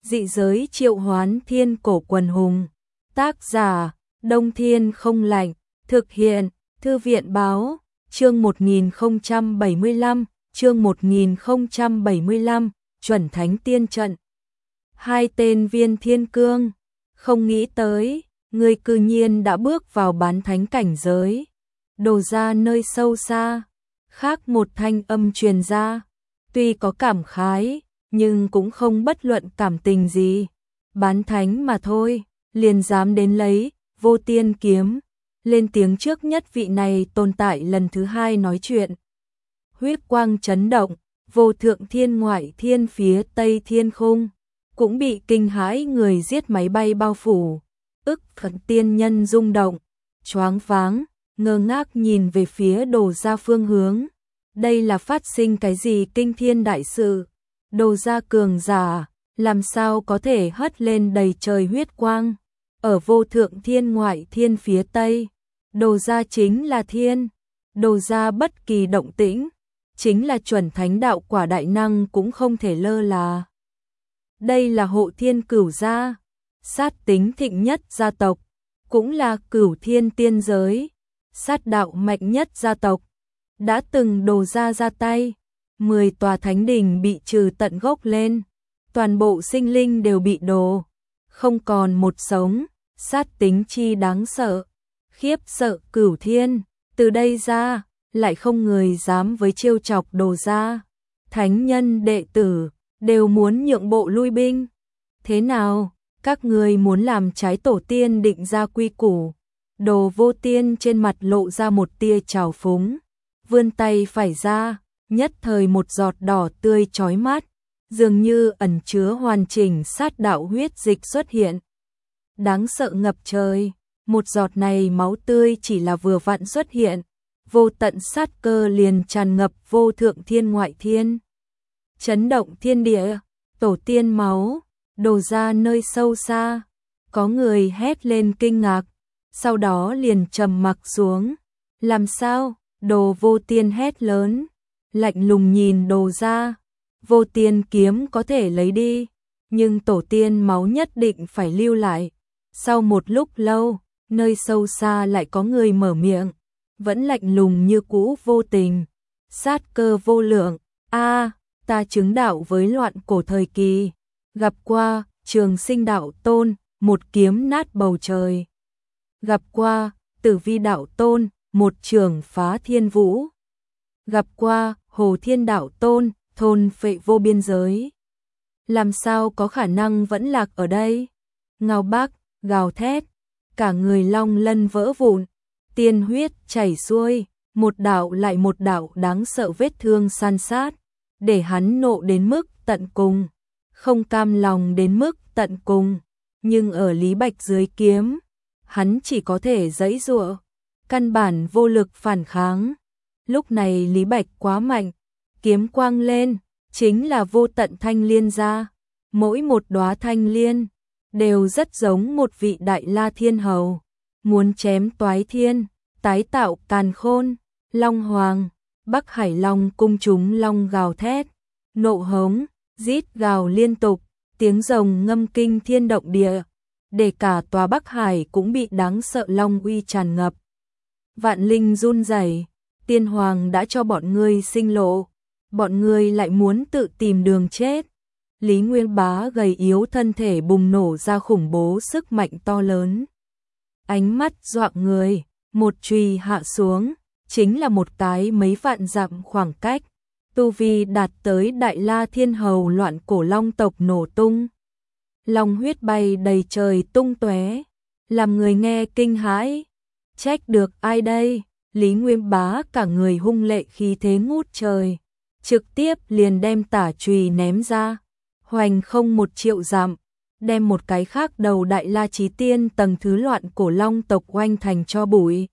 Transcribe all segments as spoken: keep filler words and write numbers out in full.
Dị giới triệu hoán thiên cổ quần hùng. Tác giả, Đông Thiên không lạnh. Thực hiện, Thư viện báo, chương một nghìn không trăm bảy mươi lăm, chương một nghìn không trăm bảy mươi lăm, chuẩn thánh tiên trận. Hai tên Viên Thiên Cương, không nghĩ tới, người cư nhiên đã bước vào bán thánh cảnh giới. Đồ ra nơi sâu xa, khác một thanh âm truyền ra, tuy có cảm khái, nhưng cũng không bất luận cảm tình gì. Bán thánh mà thôi, liền dám đến lấy Vô Tiên kiếm. Lên tiếng trước nhất vị này tồn tại lần thứ hai nói chuyện. Huyết quang chấn động, vô thượng thiên ngoại thiên phía tây thiên khung, cũng bị kinh hãi người giết máy bay bao phủ. Ức Phật tiên nhân rung động, choáng váng, ngơ ngác nhìn về phía Đồ gia phương hướng. Đây là phát sinh cái gì kinh thiên đại sự? Đồ gia cường giả, làm sao có thể hất lên đầy trời huyết quang? Ở vô thượng thiên ngoại thiên phía tây, Đồ gia chính là thiên. Đồ gia bất kỳ động tĩnh, chính là chuẩn thánh đạo quả đại năng cũng không thể lơ là. Đây là Hộ Thiên Cửu gia, sát tính thịnh nhất gia tộc, cũng là Cửu Thiên tiên giới, sát đạo mạnh nhất gia tộc. Đã từng Đồ gia ra tay, mười tòa thánh đình bị trừ tận gốc lên, toàn bộ sinh linh đều bị đồ, không còn một sống, sát tính chi đáng sợ, khiếp sợ Cửu Thiên. Từ đây ra, lại không người dám với trêu chọc Đồ gia. Thánh nhân đệ tử đều muốn nhượng bộ lui binh. Thế nào, các người muốn làm trái tổ tiên định ra quy củ? Đồ Vô Tiên trên mặt lộ ra một tia trào phúng, vươn tay phải ra, nhất thời một giọt đỏ tươi chói mắt, dường như ẩn chứa hoàn chỉnh sát đạo huyết dịch xuất hiện. Đáng sợ ngập trời, một giọt này máu tươi chỉ là vừa vặn xuất hiện, vô tận sát cơ liền tràn ngập vô thượng thiên ngoại thiên. Chấn động thiên địa, tổ tiên máu, Đồ ra nơi sâu xa, có người hét lên kinh ngạc, sau đó liền trầm mặc xuống. Làm sao? Đồ Vô Tiên hét lớn, lạnh lùng nhìn Đồ ra. Vô Tiên kiếm có thể lấy đi, nhưng tổ tiên máu nhất định phải lưu lại. Sau một lúc lâu, nơi sâu xa lại có người mở miệng, vẫn lạnh lùng như cũ, vô tình, sát cơ vô lượng. A, à, ta chứng đạo với loạn cổ thời kỳ, gặp qua Trường Sinh đạo tôn, một kiếm nát bầu trời. Gặp qua Tử Vi đạo tôn, một trường phá thiên vũ. Gặp qua Hồ Thiên đạo tôn, thôn phệ vô biên giới. Làm sao có khả năng vẫn lạc ở đây? Ngao Bác gào thét, cả người long lân vỡ vụn, tiên huyết chảy xuôi, một đạo lại một đạo đáng sợ vết thương san sát, để hắn nộ đến mức tận cùng, không cam lòng đến mức tận cùng. Nhưng ở Lý Bạch dưới kiếm, hắn chỉ có thể giãy giụa, căn bản vô lực phản kháng. Lúc này Lý Bạch quá mạnh, kiếm quang lên, chính là vô tận thanh liên ra, mỗi một đóa thanh liên đều rất giống một vị đại la thiên hầu, muốn chém toái thiên, tái tạo càn khôn. Long Hoàng, Bắc Hải Long cung chúng long gào thét, nộ hống, rít gào liên tục, tiếng rồng ngâm kinh thiên động địa, để cả tòa Bắc Hải cũng bị đáng sợ long uy tràn ngập. Vạn linh run rẩy, Tiên Hoàng đã cho bọn ngươi sinh lộ, bọn ngươi lại muốn tự tìm đường chết. Lý Nguyên Bá gầy yếu thân thể bùng nổ ra khủng bố sức mạnh to lớn. Ánh mắt dọa người, một chùy hạ xuống, chính là một cái mấy vạn dặm khoảng cách. Tu vi đạt tới đại la thiên hầu loạn cổ long tộc nổ tung. Long huyết bay đầy trời tung tóe, làm người nghe kinh hãi. Trách được ai đây? Lý Nguyên Bá cả người hung lệ khí thế ngút trời, trực tiếp liền đem tả chùy ném ra, hoành không một triệu dặm, đem một cái khác đầu đại la chí tiên tầng thứ loạn cổ long tộc oanh thành cho bụi.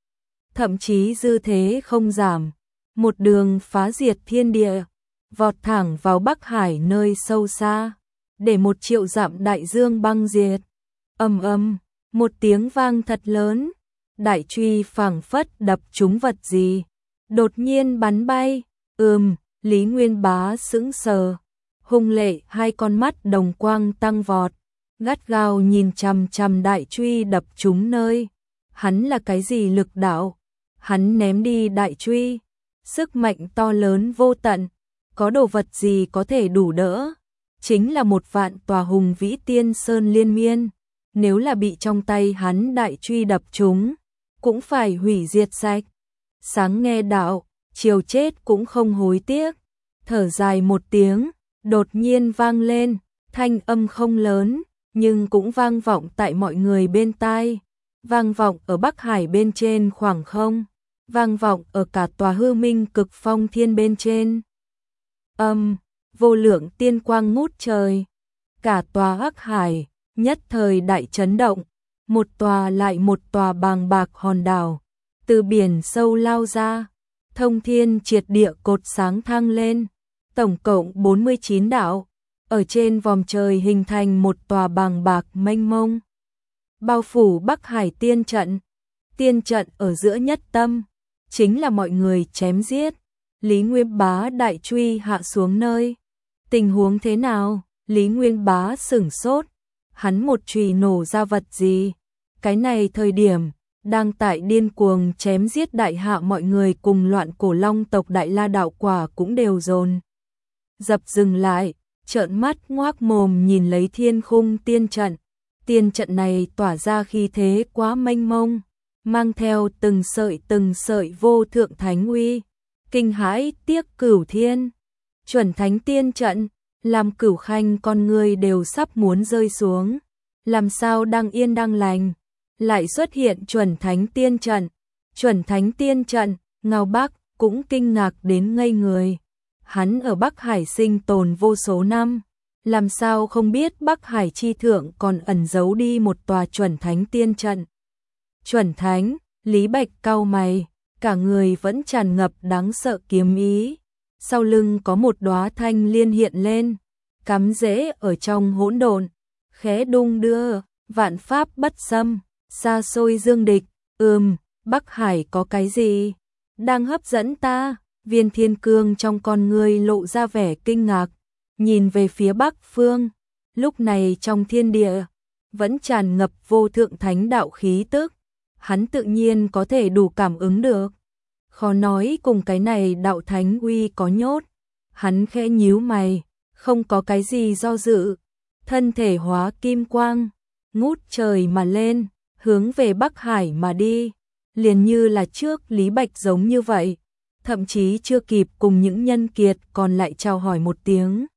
Thậm chí dư thế không giảm, một đường phá diệt thiên địa, vọt thẳng vào Bắc Hải nơi sâu xa, để một triệu dặm đại dương băng diệt. Ầm ầm, một tiếng vang thật lớn, đại truy phảng phất đập trúng vật gì, đột nhiên bắn bay. Ừm, Lý Nguyên Bá sững sờ, hung lệ hai con mắt đồng quang tăng vọt, gắt gao nhìn chằm chằm đại truy đập trúng nơi. Hắn là cái gì lực đạo? Hắn ném đi đại truy, sức mạnh to lớn vô tận, có đồ vật gì có thể đủ đỡ? Chính là một vạn tòa hùng vĩ tiên sơn liên miên, nếu là bị trong tay hắn đại truy đập trúng, cũng phải hủy diệt sạch. Sáng nghe đạo, chiều chết cũng không hối tiếc. Thở dài một tiếng, đột nhiên vang lên, thanh âm không lớn, nhưng cũng vang vọng tại mọi người bên tai, vang vọng ở Bắc Hải bên trên khoảng không, vang vọng ở cả tòa hư minh cực phong thiên bên trên. Âm, vô lượng tiên quang ngút trời, cả tòa Hắc Hải nhất thời đại chấn động, một tòa lại một tòa bàng bạc hòn đảo từ biển sâu lao ra, thông thiên triệt địa cột sáng thăng lên, tổng cộng bốn mươi chín đạo, ở trên vòm trời hình thành một tòa bàng bạc mênh mông, bao phủ Bắc Hải tiên trận. Tiên trận ở giữa nhất tâm, chính là mọi người chém giết. Lý Nguyên Bá đại truy hạ xuống nơi. Tình huống thế nào? Lý Nguyên Bá sửng sốt, hắn một chùy nổ ra vật gì? Cái này thời điểm, đang tại điên cuồng chém giết đại hạ mọi người cùng loạn cổ long tộc Đại La đạo quả cũng đều dồn dập dừng lại, trợn mắt ngoác mồm nhìn lấy thiên khung tiên trận. Tiên trận này tỏa ra khí thế quá mênh mông, mang theo từng sợi từng sợi vô thượng thánh uy, kinh hãi tiếc cửu thiên. Chuẩn thánh tiên trận, làm Cửu Khanh con người đều sắp muốn rơi xuống. Làm sao đang yên đang lành, lại xuất hiện chuẩn thánh tiên trận. Chuẩn thánh tiên trận, Ngao Bắc cũng kinh ngạc đến ngây người. Hắn ở Bắc Hải sinh tồn vô số năm, làm sao không biết Bắc Hải chi thượng còn ẩn giấu đi một tòa chuẩn thánh tiên trận. Chuẩn thánh, Lý Bạch cau mày, cả người vẫn tràn ngập đáng sợ kiếm ý. Sau lưng có một đóa thanh liên hiện lên, cắm rễ ở trong hỗn độn, khẽ đung đưa, vạn pháp bất xâm, xa xôi dương địch. Ừm, Bắc Hải có cái gì đang hấp dẫn ta? Viên Thiên Cương trong con ngươi lộ ra vẻ kinh ngạc, nhìn về phía Bắc phương. Lúc này trong thiên địa vẫn tràn ngập vô thượng thánh đạo khí tức, hắn tự nhiên có thể đủ cảm ứng được. Khó nói cùng cái này đạo thánh uy có nhốt. Hắn khẽ nhíu mày, không có cái gì do dự, thân thể hóa kim quang, ngút trời mà lên, hướng về Bắc Hải mà đi, liền như là trước Lý Bạch giống như vậy, thậm chí chưa kịp cùng những nhân kiệt còn lại chào hỏi một tiếng.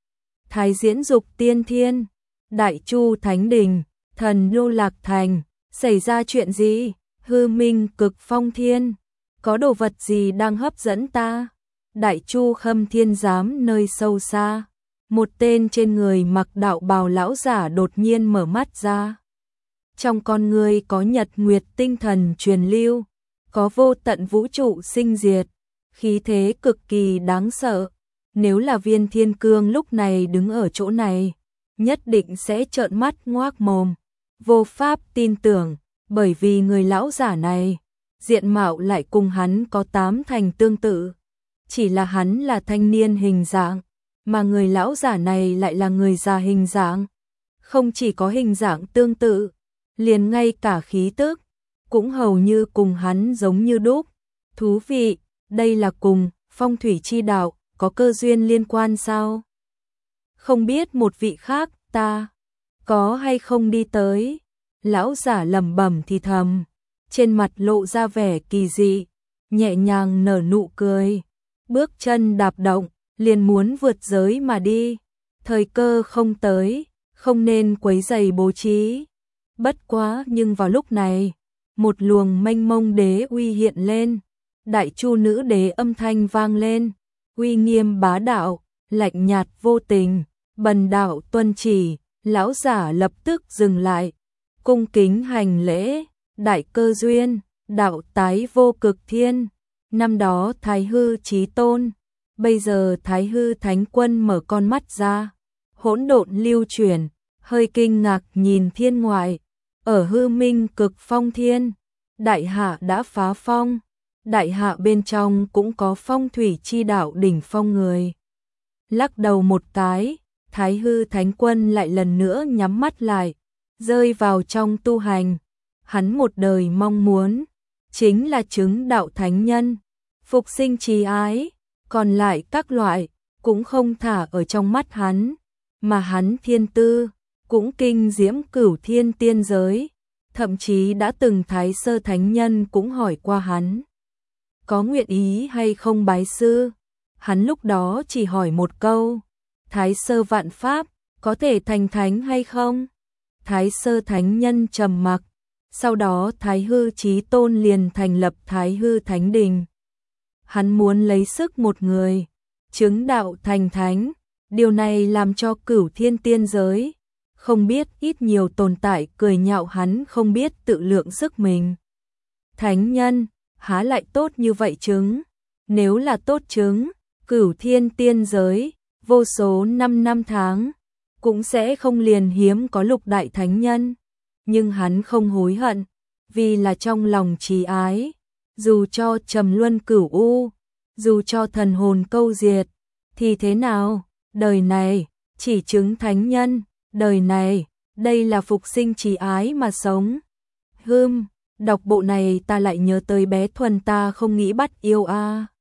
Thái diễn dục tiên thiên, Đại Chu Thánh Đình, Thần Lô Lạc Thành, xảy ra chuyện gì? Hư minh cực phong thiên, có đồ vật gì đang hấp dẫn ta? Đại Chu Khâm Thiên Giám nơi sâu xa, một tên trên người mặc đạo bào lão giả đột nhiên mở mắt ra. Trong con người có nhật nguyệt tinh thần truyền lưu, có vô tận vũ trụ sinh diệt, khí thế cực kỳ đáng sợ. Nếu là Viên Thiên Cương lúc này đứng ở chỗ này, nhất định sẽ trợn mắt ngoác mồm, vô pháp tin tưởng, bởi vì người lão giả này, diện mạo lại cùng hắn có tám thành tương tự. Chỉ là hắn là thanh niên hình dạng, mà người lão giả này lại là người già hình dạng. Không chỉ có hình dạng tương tự, liền ngay cả khí tức, cũng hầu như cùng hắn giống như đúc. Thú vị, đây là cùng phong thủy chi đạo, có cơ duyên liên quan sao? Không biết một vị khác, ta có hay không đi tới? Lão giả lẩm bẩm thì thầm, trên mặt lộ ra vẻ kỳ dị, nhẹ nhàng nở nụ cười, bước chân đạp động, liền muốn vượt giới mà đi. Thời cơ không tới, không nên quấy rầy bố trí. Bất quá nhưng vào lúc này, một luồng mênh mông đế uy hiện lên, Đại Chu nữ đế âm thanh vang lên, uy nghiêm bá đạo, lạnh nhạt vô tình, bần đạo tuân chỉ. Lão giả lập tức dừng lại, cung kính hành lễ. Đại cơ duyên, đạo tái vô cực thiên, năm đó Thái Hư chí tôn, bây giờ Thái Hư thánh quân mở con mắt ra, hỗn độn lưu chuyển, hơi kinh ngạc nhìn thiên ngoại. Ở hư minh cực phong thiên, đại hạ đã phá phong, đại hạ bên trong cũng có phong thủy chi đạo đỉnh phong người. lắc đầu một cái, Thái Hư Thánh Quân lại lần nữa nhắm mắt lại, rơi vào trong tu hành. Hắn một đời mong muốn, chính là chứng đạo thánh nhân, phục sinh trí ái, còn lại các loại, cũng không thả ở trong mắt hắn, mà hắn thiên tư, cũng kinh diễm cửu thiên tiên giới, thậm chí đã từng Thái Sơ Thánh Nhân cũng hỏi qua hắn. Có nguyện ý hay không bái sư? Hắn lúc đó chỉ hỏi một câu, Thái Sơ Vạn Pháp, có thể thành thánh hay không? Thái Sơ Thánh Nhân trầm mặc, sau đó Thái Hư Chí Tôn liền thành lập Thái Hư Thánh Đình. Hắn muốn lấy sức một người, chứng đạo thành thánh, điều này làm cho cửu thiên tiên giới, không biết ít nhiều tồn tại cười nhạo hắn không biết tự lượng sức mình. Thánh nhân, há lại tốt như vậy chứng? Nếu là tốt chứng, cửu thiên tiên giới, vô số năm năm tháng, cũng sẽ không liền hiếm có lục đại thánh nhân. Nhưng hắn không hối hận, vì là trong lòng trì ái, dù cho trầm luân cửu u, dù cho thần hồn câu diệt, thì thế nào? Đời này, chỉ chứng thánh nhân, đời này, đây là phục sinh trì ái mà sống. Hưm, đọc bộ này ta lại nhớ tới bé Thuần ta không nghĩ bắt yêu a. À.